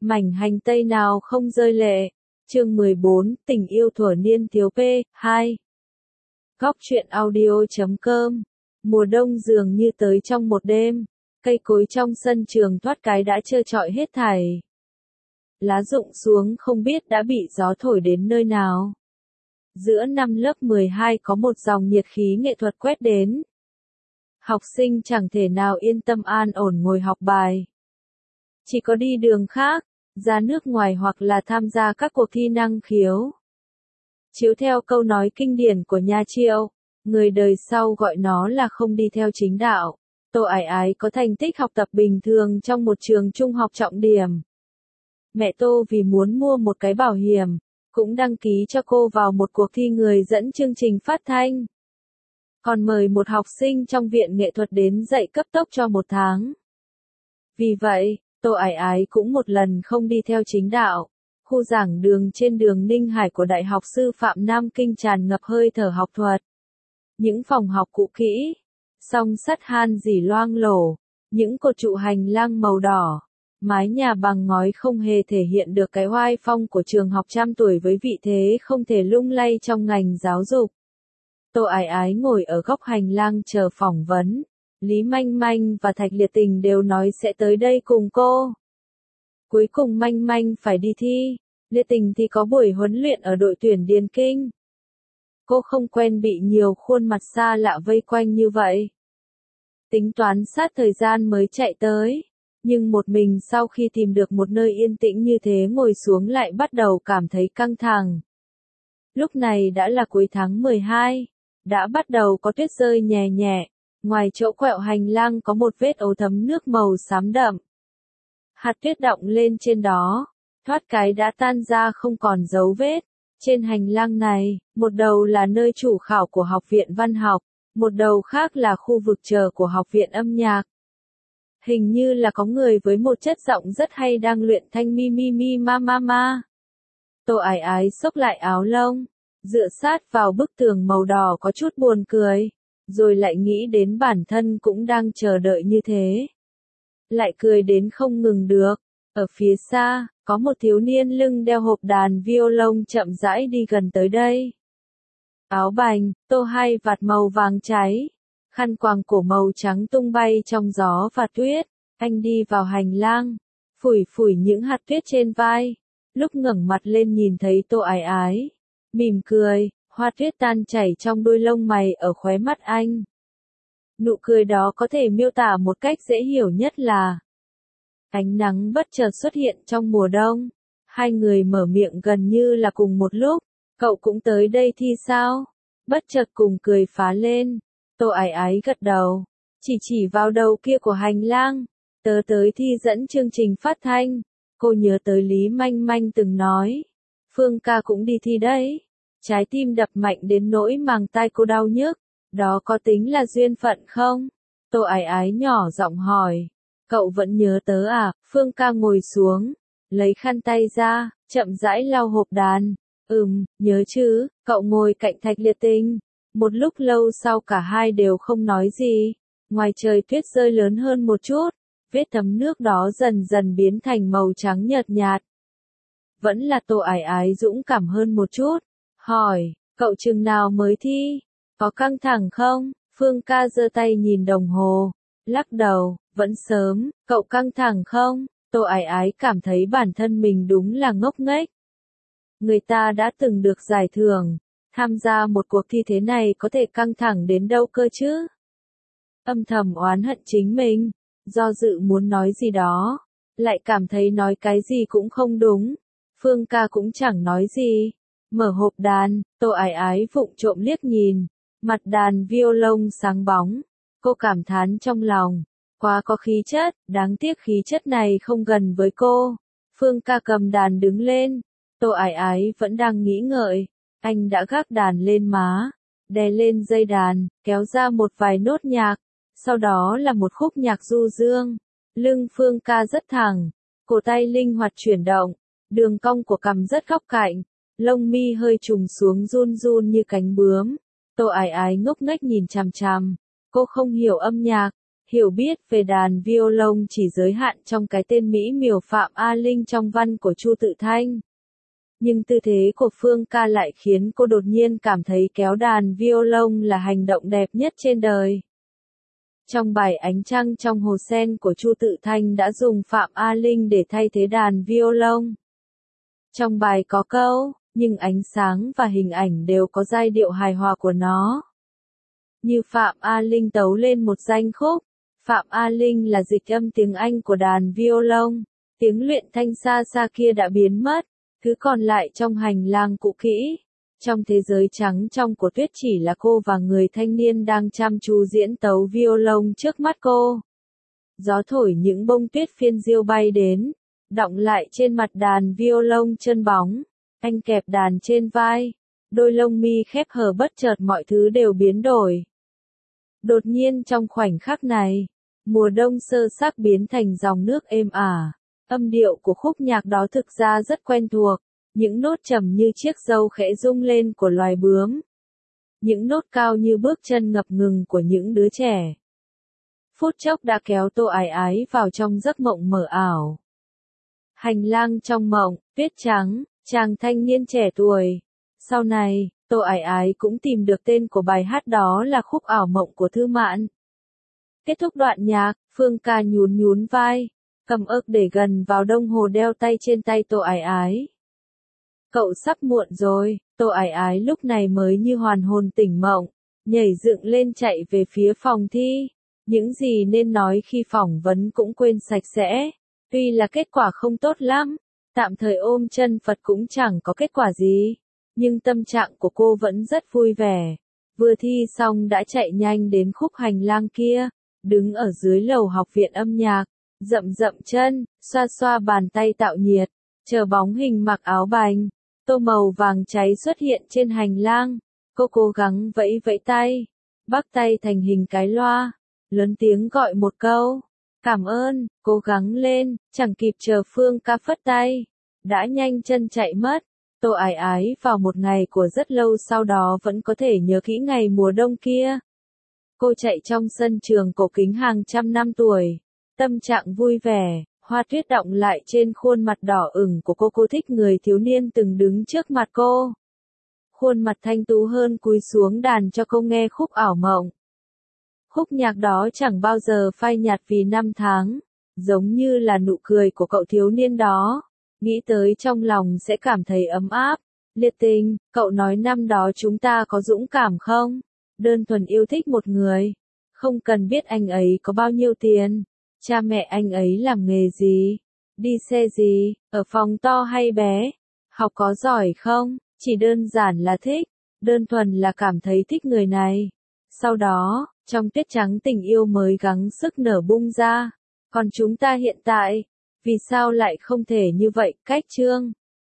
Mảnh hành tây nào không rơi lệ. Chương 14, tình yêu thuở niên thiếu P2. Góc truyện audio.com. Mùa đông dường như tới trong một đêm, cây cối trong sân trường thoát cái đã trơ trọi hết thảy. Lá rụng xuống không biết đã bị gió thổi đến nơi nào. Giữa năm lớp 12 có một dòng nhiệt khí nghệ thuật quét đến. Học sinh chẳng thể nào yên tâm an ổn ngồi học bài. Chỉ có đi đường khác, ra nước ngoài hoặc là tham gia các cuộc thi năng khiếu. Chiếu theo câu nói kinh điển của nhà Triệu, người đời sau gọi nó là không đi theo chính đạo. Tô Ải Ái có thành tích học tập bình thường trong một trường trung học trọng điểm. Mẹ Tô vì muốn mua một cái bảo hiểm, cũng đăng ký cho cô vào một cuộc thi người dẫn chương trình phát thanh. Còn mời một học sinh trong viện nghệ thuật đến dạy cấp tốc cho một tháng. Vì vậy, Tô Ải Ái cũng một lần không đi theo chính đạo. Khu giảng đường trên đường Ninh Hải của Đại học Sư phạm Nam Kinh tràn ngập hơi thở học thuật. Những phòng học cũ kỹ, song sắt han rỉ loang lổ, những cột trụ hành lang màu đỏ, mái nhà bằng ngói không hề thể hiện được cái oai phong của trường học trăm tuổi với vị thế không thể lung lay trong ngành giáo dục. Tô Ải Ái ngồi ở góc hành lang chờ phỏng vấn. Lý Manh Manh và Thạch Liệt Tình đều nói sẽ tới đây cùng cô. Cuối cùng Manh Manh phải đi thi, Liệt Tình thì có buổi huấn luyện ở đội tuyển Điền Kinh. Cô không quen bị nhiều khuôn mặt xa lạ vây quanh như vậy. Tính toán sát thời gian mới chạy tới, nhưng một mình sau khi tìm được một nơi yên tĩnh như thế ngồi xuống lại bắt đầu cảm thấy căng thẳng. Lúc này đã là cuối tháng 12, đã bắt đầu có tuyết rơi nhẹ nhẹ. Ngoài chỗ quẹo hành lang có một vết ố thấm nước màu xám đậm. Hạt tuyết đọng lên trên đó, thoát cái đã tan ra không còn dấu vết. Trên hành lang này, một đầu là nơi chủ khảo của Học viện Văn học, một đầu khác là khu vực chờ của Học viện Âm nhạc. Hình như là có người với một chất giọng rất hay đang luyện thanh mi mi mi ma ma ma. Tô Ải Ái xốc lại áo lông, dựa sát vào bức tường màu đỏ có chút buồn cười. Rồi lại nghĩ đến bản thân cũng đang chờ đợi như thế. Lại cười đến không ngừng được. Ở phía xa, có một thiếu niên lưng đeo hộp đàn violon chậm rãi đi gần tới đây. Áo bành, tô hai vạt màu vàng cháy, khăn quàng cổ màu trắng tung bay trong gió và tuyết. Anh đi vào hành lang, phủi phủi những hạt tuyết trên vai. Lúc ngẩng mặt lên nhìn thấy Tô Ải Ái, mỉm cười. Hoa tuyết tan chảy trong đôi lông mày ở khóe mắt anh. Nụ cười đó có thể miêu tả một cách dễ hiểu nhất là ánh nắng bất chợt xuất hiện trong mùa đông. Hai người mở miệng gần như là cùng một lúc. Cậu cũng tới đây thi sao? Bất chợt cùng cười phá lên. Tô Ải Ái gật đầu. Chỉ vào đầu kia của hành lang. Tớ tới thi dẫn chương trình phát thanh. Cô nhớ tới Lý Manh Manh từng nói. Phương ca cũng đi thi đấy. Trái tim đập mạnh đến nỗi màng tai cô đau nhức. Đó có tính là duyên phận không? Tô Ải Ái nhỏ giọng hỏi. Cậu vẫn nhớ tớ à? Phương ca ngồi xuống, lấy khăn tay ra, chậm rãi lau hộp đàn. Nhớ chứ. Cậu ngồi cạnh Thạch Liệt Tình. Một lúc lâu sau cả hai đều không nói gì. Ngoài trời tuyết rơi lớn hơn một chút. Vết thấm nước đó dần dần biến thành màu trắng nhợt nhạt. Vẫn là Tô Ải Ái dũng cảm hơn một chút. Hỏi, cậu chừng nào mới thi? Có căng thẳng không? Phương ca giơ tay nhìn đồng hồ. Lắc đầu, vẫn sớm. Cậu căng thẳng không? Tô Ải Ái cảm thấy bản thân mình đúng là ngốc nghếch. Người ta đã từng được giải thưởng. Tham gia một cuộc thi thế này có thể căng thẳng đến đâu cơ chứ? Âm thầm oán hận chính mình. Do dự muốn nói gì đó. Lại cảm thấy nói cái gì cũng không đúng. Phương ca cũng chẳng nói gì. Mở hộp đàn, Tô Ải Ái vụng trộm liếc nhìn, mặt đàn violon sáng bóng, cô cảm thán trong lòng, quá có khí chất, đáng tiếc khí chất này không gần với cô. Phương ca cầm đàn đứng lên, Tô Ải Ái vẫn đang nghĩ ngợi, anh đã gác đàn lên má, đè lên dây đàn, kéo ra một vài nốt nhạc, sau đó là một khúc nhạc du dương. Lưng Phương ca rất thẳng, cổ tay linh hoạt chuyển động, đường cong của cằm rất góc cạnh. Lông mi hơi trùng xuống run run như cánh bướm. Tô Ải Ái ngốc nghếch nhìn chằm chằm. Cô không hiểu âm nhạc, Hiểu biết về đàn violon chỉ giới hạn trong cái tên mỹ miều Phạm A Linh trong văn của Chu Tự Thanh. Nhưng tư thế của Phương Ca lại khiến cô đột nhiên cảm thấy kéo đàn violon là hành động đẹp nhất trên đời. Trong bài Ánh Trăng trong Hồ Sen của Chu Tự Thanh đã dùng Phạm A Linh để thay thế đàn violon. Trong bài có câu, nhưng ánh sáng và hình ảnh đều có giai điệu hài hòa của nó. Như Phạm A Linh tấu lên một danh khúc. Phạm A Linh là dịch âm tiếng Anh của đàn violon. Tiếng luyện thanh xa xa kia đã biến mất. Thứ còn lại trong hành lang cũ kỹ. Trong thế giới trắng trong của tuyết chỉ là cô và người thanh niên đang chăm chú diễn tấu violon trước mắt cô. Gió thổi những bông tuyết phiên diêu bay đến, đọng lại trên mặt đàn violon chân bóng. Anh kẹp đàn trên vai, đôi lông mi khép hờ bất chợt mọi thứ đều biến đổi. Đột nhiên trong khoảnh khắc này, mùa đông sơ xác biến thành dòng nước êm ả. Âm điệu của khúc nhạc đó thực ra rất quen thuộc. Những nốt trầm như chiếc râu khẽ rung lên của loài bướm. Những nốt cao như bước chân ngập ngừng của những đứa trẻ. Phút chốc đã kéo Tô Ái Ái vào trong giấc mộng mờ ảo. Hành lang trong mộng, tuyết trắng, chàng thanh niên trẻ tuổi. Sau này, Tô Ái Ái cũng tìm được tên của bài hát đó là Khúc Ảo Mộng của Thư Mạn. Kết thúc đoạn nhạc, Phương Ca nhún nhún vai, cầm ớc để gần vào đồng hồ đeo tay trên tay Tô Ái Ái. Cậu sắp muộn rồi, Tô Ái Ái lúc này mới như hoàn hồn tỉnh mộng, nhảy dựng lên chạy về phía phòng thi. Những gì nên nói khi phỏng vấn cũng quên sạch sẽ. Tuy là kết quả không tốt lắm, tạm thời ôm chân Phật cũng chẳng có kết quả gì. Nhưng tâm trạng của cô vẫn rất vui vẻ. Vừa thi xong đã chạy nhanh đến khúc hành lang kia, đứng ở dưới lầu học viện âm nhạc, dậm dậm chân, xoa xoa bàn tay tạo nhiệt, chờ bóng hình mặc áo bành, tô màu vàng cháy xuất hiện trên hành lang. Cô cố gắng vẫy vẫy tay, bắt tay thành hình cái loa, lớn tiếng gọi một câu, cảm ơn, cố gắng lên, chẳng kịp chờ Phương Ca phất tay, đã nhanh chân chạy mất. Tô Ái Ái vào một ngày của rất lâu sau đó vẫn có thể nhớ kỹ ngày mùa đông kia. Cô chạy trong sân trường cổ kính hàng trăm năm tuổi, tâm trạng vui vẻ, hoa tuyết đọng lại trên khuôn mặt đỏ ửng của cô thích người thiếu niên từng đứng trước mặt cô. Khuôn mặt thanh tú hơn cúi xuống đàn cho cô nghe Khúc Ảo Mộng. Khúc nhạc đó chẳng bao giờ phai nhạt vì năm tháng, giống như là nụ cười của cậu thiếu niên đó. Nghĩ tới trong lòng sẽ cảm thấy ấm áp. Liệt tình, cậu nói năm đó chúng ta có dũng cảm không? Đơn thuần yêu thích một người. Không cần biết anh ấy có bao nhiêu tiền. Cha mẹ anh ấy làm nghề gì? Đi xe gì? Ở phòng to hay bé? Học có giỏi không? Chỉ đơn giản là thích. Đơn thuần là cảm thấy thích người này. Sau đó, trong tuyết trắng tình yêu mới gắng sức nở bung ra. Còn chúng ta hiện tại, vì sao lại không thể như vậy? Cách chương